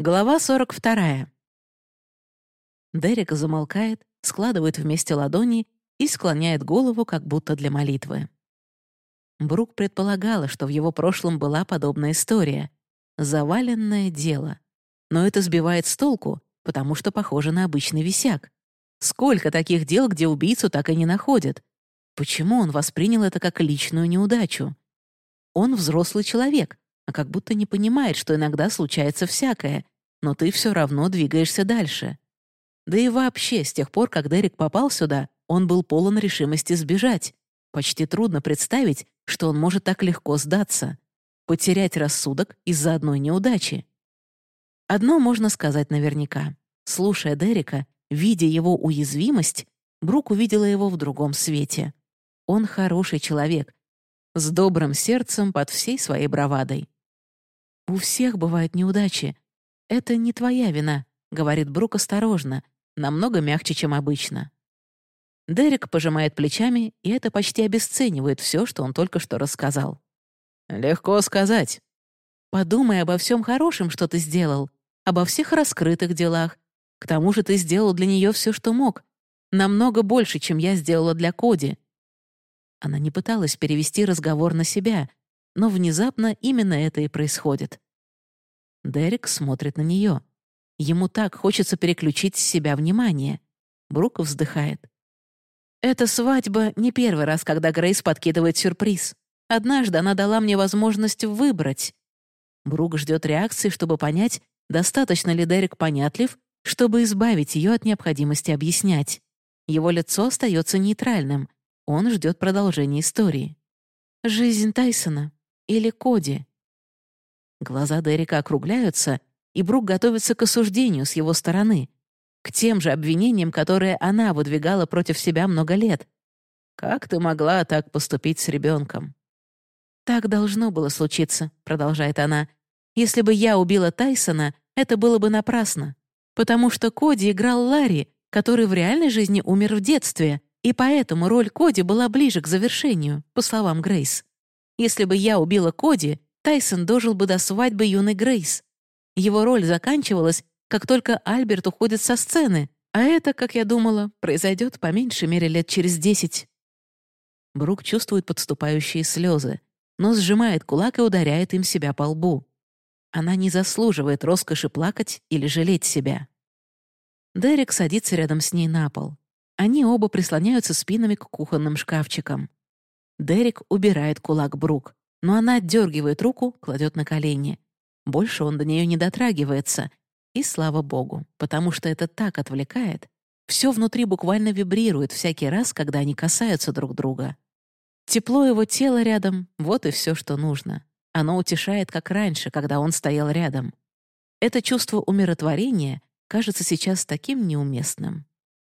Глава 42. Дерек замолкает, складывает вместе ладони и склоняет голову, как будто для молитвы. Брук предполагала, что в его прошлом была подобная история. Заваленное дело. Но это сбивает с толку, потому что похоже на обычный висяк. Сколько таких дел, где убийцу так и не находят? Почему он воспринял это как личную неудачу? Он взрослый человек, а как будто не понимает, что иногда случается всякое, но ты все равно двигаешься дальше. Да и вообще, с тех пор, как Дерек попал сюда, он был полон решимости сбежать. Почти трудно представить, что он может так легко сдаться. Потерять рассудок из-за одной неудачи. Одно можно сказать наверняка. Слушая Дерека, видя его уязвимость, Брук увидела его в другом свете. Он хороший человек, с добрым сердцем под всей своей бравадой. «У всех бывают неудачи. Это не твоя вина», — говорит Брук осторожно, намного мягче, чем обычно. Дерек пожимает плечами, и это почти обесценивает все, что он только что рассказал. «Легко сказать. Подумай обо всем хорошем, что ты сделал, обо всех раскрытых делах. К тому же ты сделал для нее все, что мог. Намного больше, чем я сделала для Коди». Она не пыталась перевести разговор на себя, но внезапно именно это и происходит. Дерек смотрит на нее. Ему так хочется переключить с себя внимание. Брук вздыхает. «Эта свадьба не первый раз, когда Грейс подкидывает сюрприз. Однажды она дала мне возможность выбрать». Брук ждет реакции, чтобы понять, достаточно ли Дерек понятлив, чтобы избавить ее от необходимости объяснять. Его лицо остается нейтральным. Он ждет продолжения истории. «Жизнь Тайсона или Коди?» Глаза Дерека округляются, и Брук готовится к осуждению с его стороны, к тем же обвинениям, которые она выдвигала против себя много лет. «Как ты могла так поступить с ребенком?» «Так должно было случиться», — продолжает она. «Если бы я убила Тайсона, это было бы напрасно. Потому что Коди играл Ларри, который в реальной жизни умер в детстве, и поэтому роль Коди была ближе к завершению, по словам Грейс. Если бы я убила Коди, Тайсон дожил бы до свадьбы юной Грейс. Его роль заканчивалась, как только Альберт уходит со сцены, а это, как я думала, произойдет по меньшей мере лет через 10. Брук чувствует подступающие слезы, но сжимает кулак и ударяет им себя по лбу. Она не заслуживает роскоши плакать или жалеть себя. Дерек садится рядом с ней на пол. Они оба прислоняются спинами к кухонным шкафчикам. Дерек убирает кулак Брук, но она отдергивает руку, кладет на колени. Больше он до нее не дотрагивается. И слава богу, потому что это так отвлекает. Все внутри буквально вибрирует всякий раз, когда они касаются друг друга. Тепло его тела рядом — вот и все, что нужно. Оно утешает, как раньше, когда он стоял рядом. Это чувство умиротворения кажется сейчас таким неуместным.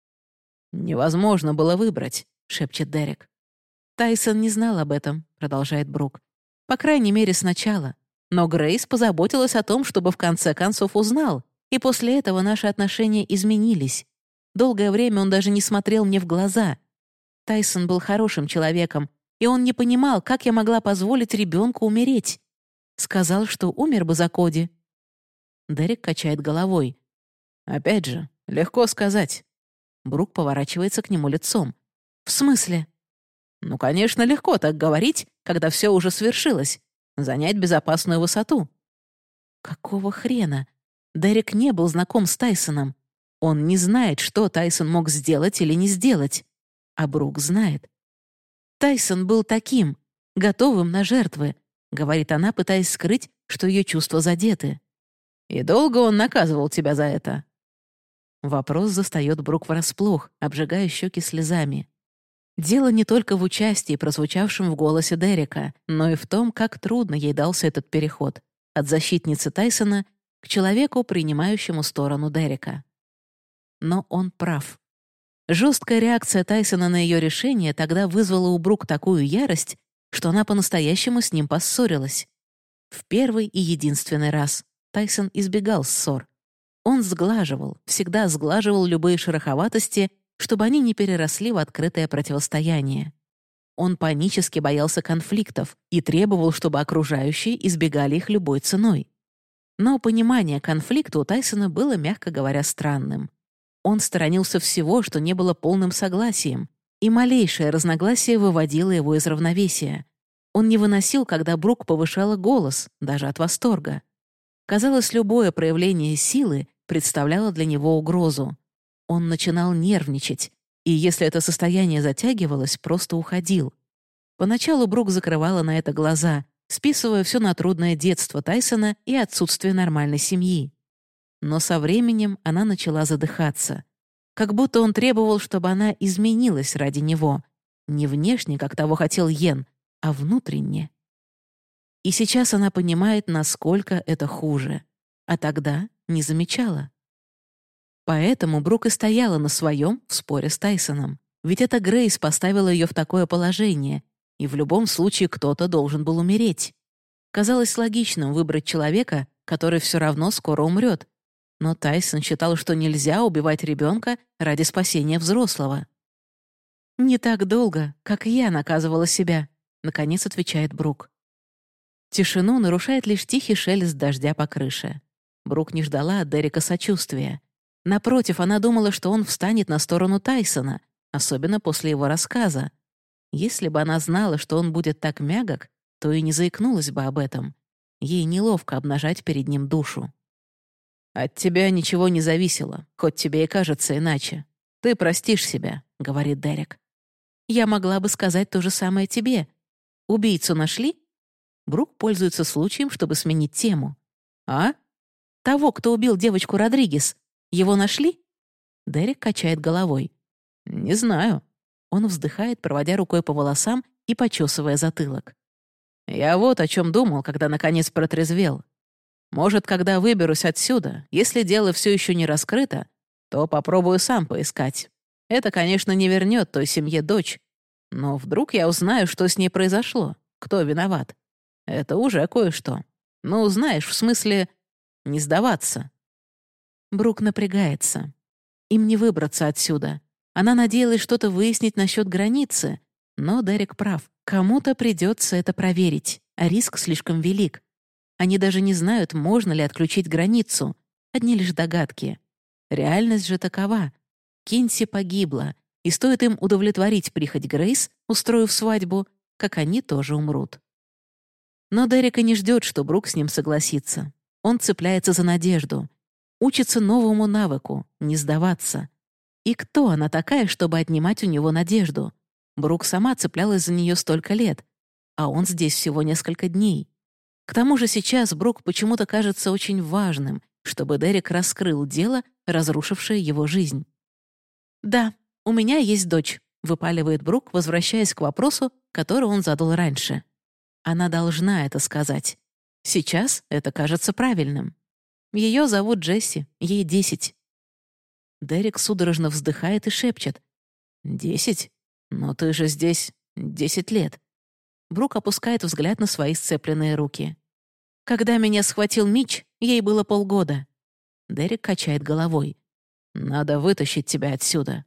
«Невозможно было выбрать», — шепчет Дерек. «Тайсон не знал об этом», — продолжает Брук. «По крайней мере, сначала. Но Грейс позаботилась о том, чтобы в конце концов узнал, и после этого наши отношения изменились. Долгое время он даже не смотрел мне в глаза. Тайсон был хорошим человеком, и он не понимал, как я могла позволить ребенку умереть. Сказал, что умер бы за Коди». Дерек качает головой. «Опять же, легко сказать». Брук поворачивается к нему лицом. «В смысле?» «Ну, конечно, легко так говорить, когда все уже свершилось. Занять безопасную высоту». Какого хрена? Дерек не был знаком с Тайсоном. Он не знает, что Тайсон мог сделать или не сделать. А Брук знает. «Тайсон был таким, готовым на жертвы», — говорит она, пытаясь скрыть, что ее чувства задеты. «И долго он наказывал тебя за это?» Вопрос застает Брук врасплох, обжигая щеки слезами. Дело не только в участии, прозвучавшем в голосе Дерека, но и в том, как трудно ей дался этот переход от защитницы Тайсона к человеку, принимающему сторону Дерека. Но он прав. Жесткая реакция Тайсона на ее решение тогда вызвала у Брук такую ярость, что она по-настоящему с ним поссорилась. В первый и единственный раз Тайсон избегал ссор. Он сглаживал, всегда сглаживал любые шероховатости, чтобы они не переросли в открытое противостояние. Он панически боялся конфликтов и требовал, чтобы окружающие избегали их любой ценой. Но понимание конфликта у Тайсона было, мягко говоря, странным. Он сторонился всего, что не было полным согласием, и малейшее разногласие выводило его из равновесия. Он не выносил, когда Брук повышала голос, даже от восторга. Казалось, любое проявление силы представляло для него угрозу. Он начинал нервничать, и если это состояние затягивалось, просто уходил. Поначалу Брук закрывала на это глаза, списывая все на трудное детство Тайсона и отсутствие нормальной семьи. Но со временем она начала задыхаться. Как будто он требовал, чтобы она изменилась ради него. Не внешне, как того хотел Йен, а внутренне. И сейчас она понимает, насколько это хуже. А тогда не замечала. Поэтому Брук и стояла на своем в споре с Тайсоном. Ведь это Грейс поставила ее в такое положение, и в любом случае кто-то должен был умереть. Казалось логичным выбрать человека, который все равно скоро умрет. Но Тайсон считал, что нельзя убивать ребенка ради спасения взрослого. «Не так долго, как я наказывала себя», — наконец отвечает Брук. Тишину нарушает лишь тихий шелест дождя по крыше. Брук не ждала от Дерека сочувствия. Напротив, она думала, что он встанет на сторону Тайсона, особенно после его рассказа. Если бы она знала, что он будет так мягок, то и не заикнулась бы об этом. Ей неловко обнажать перед ним душу. «От тебя ничего не зависело, хоть тебе и кажется иначе. Ты простишь себя», — говорит Дерек. «Я могла бы сказать то же самое тебе. Убийцу нашли?» Брук пользуется случаем, чтобы сменить тему. «А? Того, кто убил девочку Родригес. Его нашли?» Дерек качает головой. «Не знаю». Он вздыхает, проводя рукой по волосам и почесывая затылок. «Я вот о чем думал, когда наконец протрезвел. Может, когда выберусь отсюда, если дело все еще не раскрыто, то попробую сам поискать. Это, конечно, не вернет той семье дочь. Но вдруг я узнаю, что с ней произошло, кто виноват. Это уже кое-что. Ну, знаешь, в смысле, не сдаваться». Брук напрягается. Им не выбраться отсюда. Она надеялась что-то выяснить насчет границы, но Дерек прав. Кому-то придется это проверить, а риск слишком велик. Они даже не знают, можно ли отключить границу. Одни лишь догадки. Реальность же такова. Кинси погибла, и стоит им удовлетворить прихоть Грейс, устроив свадьбу, как они тоже умрут. Но Дерек и не ждет, что Брук с ним согласится. Он цепляется за надежду. Учится новому навыку — не сдаваться. И кто она такая, чтобы отнимать у него надежду? Брук сама цеплялась за нее столько лет, а он здесь всего несколько дней. К тому же сейчас Брук почему-то кажется очень важным, чтобы Дерек раскрыл дело, разрушившее его жизнь. «Да, у меня есть дочь», — выпаливает Брук, возвращаясь к вопросу, который он задал раньше. Она должна это сказать. Сейчас это кажется правильным. Ее зовут Джесси, ей 10. Дерек судорожно вздыхает и шепчет. «10? Но ты же здесь 10 лет». Брук опускает взгляд на свои сцепленные руки. «Когда меня схватил Митч, ей было полгода». Дерек качает головой. «Надо вытащить тебя отсюда».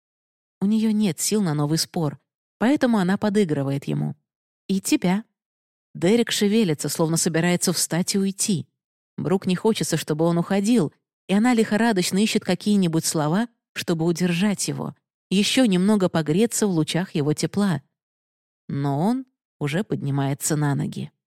У нее нет сил на новый спор, поэтому она подыгрывает ему. «И тебя». Дерек шевелится, словно собирается встать и уйти. Брук не хочется, чтобы он уходил, и она лихорадочно ищет какие-нибудь слова, чтобы удержать его, еще немного погреться в лучах его тепла. Но он уже поднимается на ноги.